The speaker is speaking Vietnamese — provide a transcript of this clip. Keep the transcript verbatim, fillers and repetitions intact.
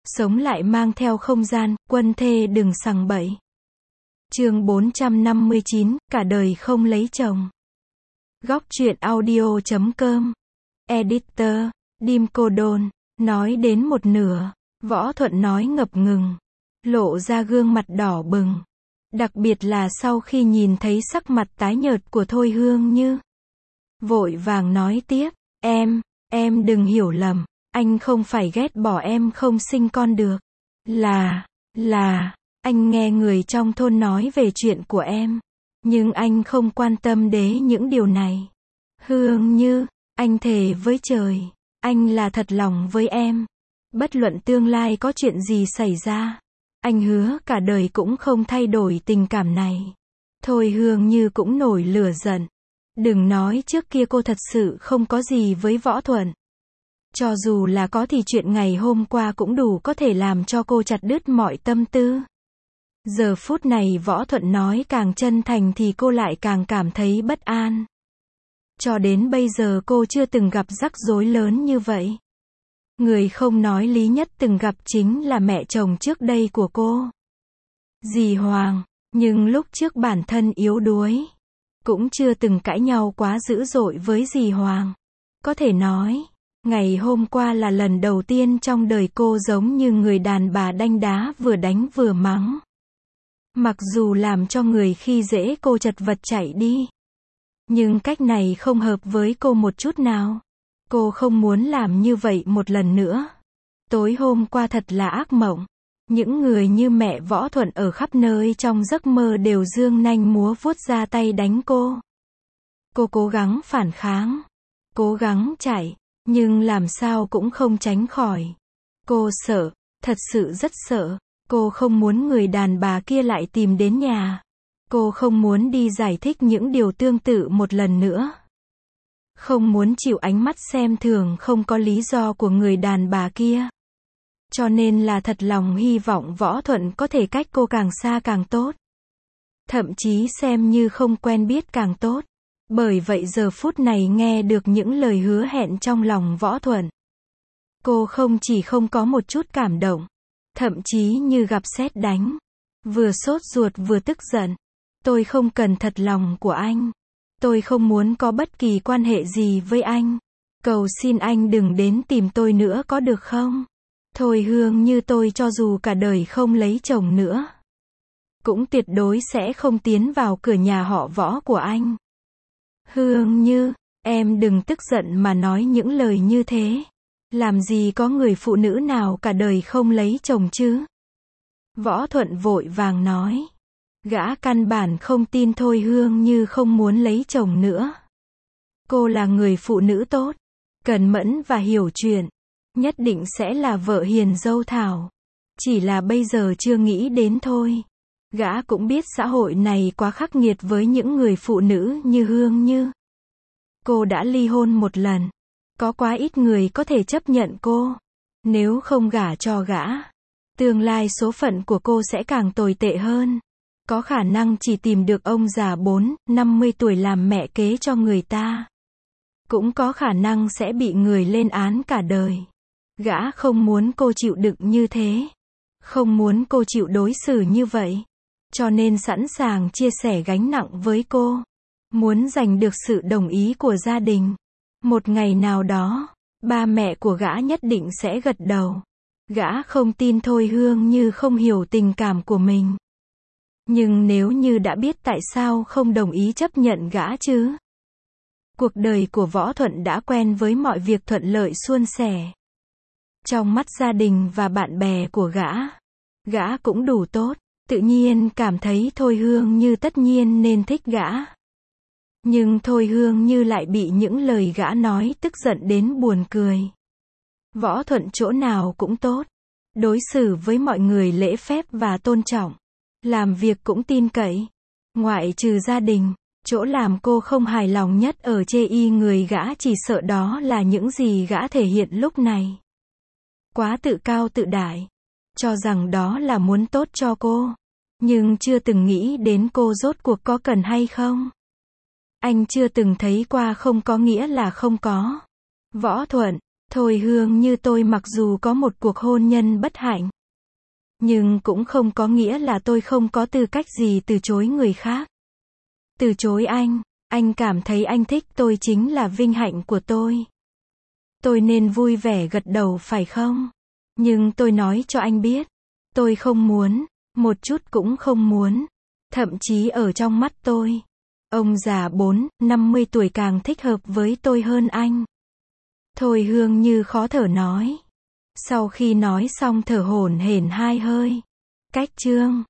Sống lại mang theo không gian, quân thê đừng sằng bậy. Chương bốn trăm năm mươi chín, cả đời không lấy chồng. Góc truyện audio chấm com. Editor, Dim Cô Đôn. Nói đến một nửa, Võ Thuận nói ngập ngừng, lộ ra gương mặt đỏ bừng. Đặc biệt là sau khi nhìn thấy sắc mặt tái nhợt của Thôi Hương Như. Vội vàng nói tiếp, em, em đừng hiểu lầm, anh không phải ghét bỏ em không sinh con được. Là, là, anh nghe người trong thôn nói về chuyện của em. Nhưng anh không quan tâm đến những điều này. Hương Như, anh thề với trời, anh là thật lòng với em. Bất luận tương lai có chuyện gì xảy ra, anh hứa cả đời cũng không thay đổi tình cảm này. Thôi Hương Như cũng nổi lửa giận. Đừng nói trước kia cô thật sự không có gì với Võ Thuận. Cho dù là có thì chuyện ngày hôm qua cũng đủ có thể làm cho cô chặt đứt mọi tâm tư. Giờ phút này Võ Thuận nói càng chân thành thì cô lại càng cảm thấy bất an. Cho đến bây giờ cô chưa từng gặp rắc rối lớn như vậy. Người không nói lý nhất từng gặp chính là mẹ chồng trước đây của cô. Dì Hoàng, nhưng lúc trước bản thân yếu đuối. Cũng chưa từng cãi nhau quá dữ dội với dì Hoàng. Có thể nói, ngày hôm qua là lần đầu tiên trong đời cô giống như người đàn bà đanh đá vừa đánh vừa mắng. Mặc dù làm cho người khi dễ cô chật vật chạy đi. Nhưng cách này không hợp với cô một chút nào. Cô không muốn làm như vậy một lần nữa. Tối hôm qua thật là ác mộng. Những người như mẹ Võ Thuận ở khắp nơi trong giấc mơ đều giương nanh múa vuốt ra tay đánh cô. Cô cố gắng phản kháng. Cố gắng chạy. Nhưng làm sao cũng không tránh khỏi. Cô sợ. Thật sự rất sợ. Cô không muốn người đàn bà kia lại tìm đến nhà. Cô không muốn đi giải thích những điều tương tự một lần nữa. Không muốn chịu ánh mắt xem thường không có lý do của người đàn bà kia. Cho nên là thật lòng hy vọng Võ Thuận có thể cách cô càng xa càng tốt. Thậm chí xem như không quen biết càng tốt. Bởi vậy giờ phút này nghe được những lời hứa hẹn trong lòng Võ Thuận. Cô không chỉ không có một chút cảm động. Thậm chí như gặp sét đánh. Vừa sốt ruột vừa tức giận. Tôi không cần thật lòng của anh. Tôi không muốn có bất kỳ quan hệ gì với anh. Cầu xin anh đừng đến tìm tôi nữa có được không? Thôi Hương Như tôi cho dù cả đời không lấy chồng nữa. Cũng tuyệt đối sẽ không tiến vào cửa nhà họ Võ của anh. Hương Như, em đừng tức giận mà nói những lời như thế. Làm gì có người phụ nữ nào cả đời không lấy chồng chứ? Võ Thuận vội vàng nói. Gã căn bản không tin Thôi Hương Như không muốn lấy chồng nữa. Cô là người phụ nữ tốt, cần mẫn và hiểu chuyện. Nhất định sẽ là vợ hiền dâu thảo. Chỉ là bây giờ chưa nghĩ đến thôi. Gã cũng biết xã hội này quá khắc nghiệt với những người phụ nữ như Hương Như. Cô đã ly hôn một lần. Có quá ít người có thể chấp nhận cô. Nếu không gả cho gã, tương lai số phận của cô sẽ càng tồi tệ hơn. Có khả năng chỉ tìm được ông già bốn, năm mươi tuổi làm mẹ kế cho người ta. Cũng có khả năng sẽ bị người lên án cả đời. Gã không muốn cô chịu đựng như thế. Không muốn cô chịu đối xử như vậy. Cho nên sẵn sàng chia sẻ gánh nặng với cô. Muốn giành được sự đồng ý của gia đình. Một ngày nào đó, ba mẹ của gã nhất định sẽ gật đầu. Gã không tin Thôi Hương Như không hiểu tình cảm của mình. Nhưng nếu như đã biết tại sao không đồng ý chấp nhận gã chứ? Cuộc đời của Võ Thuận đã quen với mọi việc thuận lợi suôn sẻ. Trong mắt gia đình và bạn bè của gã, gã cũng đủ tốt, tự nhiên cảm thấy Thôi Hương Như tất nhiên nên thích gã. Nhưng Thôi Hương Như lại bị những lời gã nói tức giận đến buồn cười. Võ Thuận chỗ nào cũng tốt, đối xử với mọi người lễ phép và tôn trọng, làm việc cũng tin cậy, ngoại trừ gia đình. Chỗ làm cô không hài lòng nhất ở chê y người gã chỉ sợ đó là những gì gã thể hiện lúc này. Quá tự cao tự đại, cho rằng đó là muốn tốt cho cô, nhưng chưa từng nghĩ đến cô rốt cuộc có cần hay không. Anh chưa từng thấy qua không có nghĩa là không có. Võ Thuận, Thôi Hương Như, tôi mặc dù có một cuộc hôn nhân bất hạnh, nhưng cũng không có nghĩa là tôi không có tư cách gì từ chối người khác. Từ chối anh, anh cảm thấy anh thích tôi chính là vinh hạnh của tôi. Tôi nên vui vẻ gật đầu phải không? Nhưng tôi nói cho anh biết, tôi không muốn, một chút cũng không muốn. Thậm chí ở trong mắt tôi, ông già bốn, năm mươi tuổi càng thích hợp với tôi hơn anh. Thôi Hương Như khó thở nói. Sau khi nói xong thở hổn hển hai hơi. Cách chương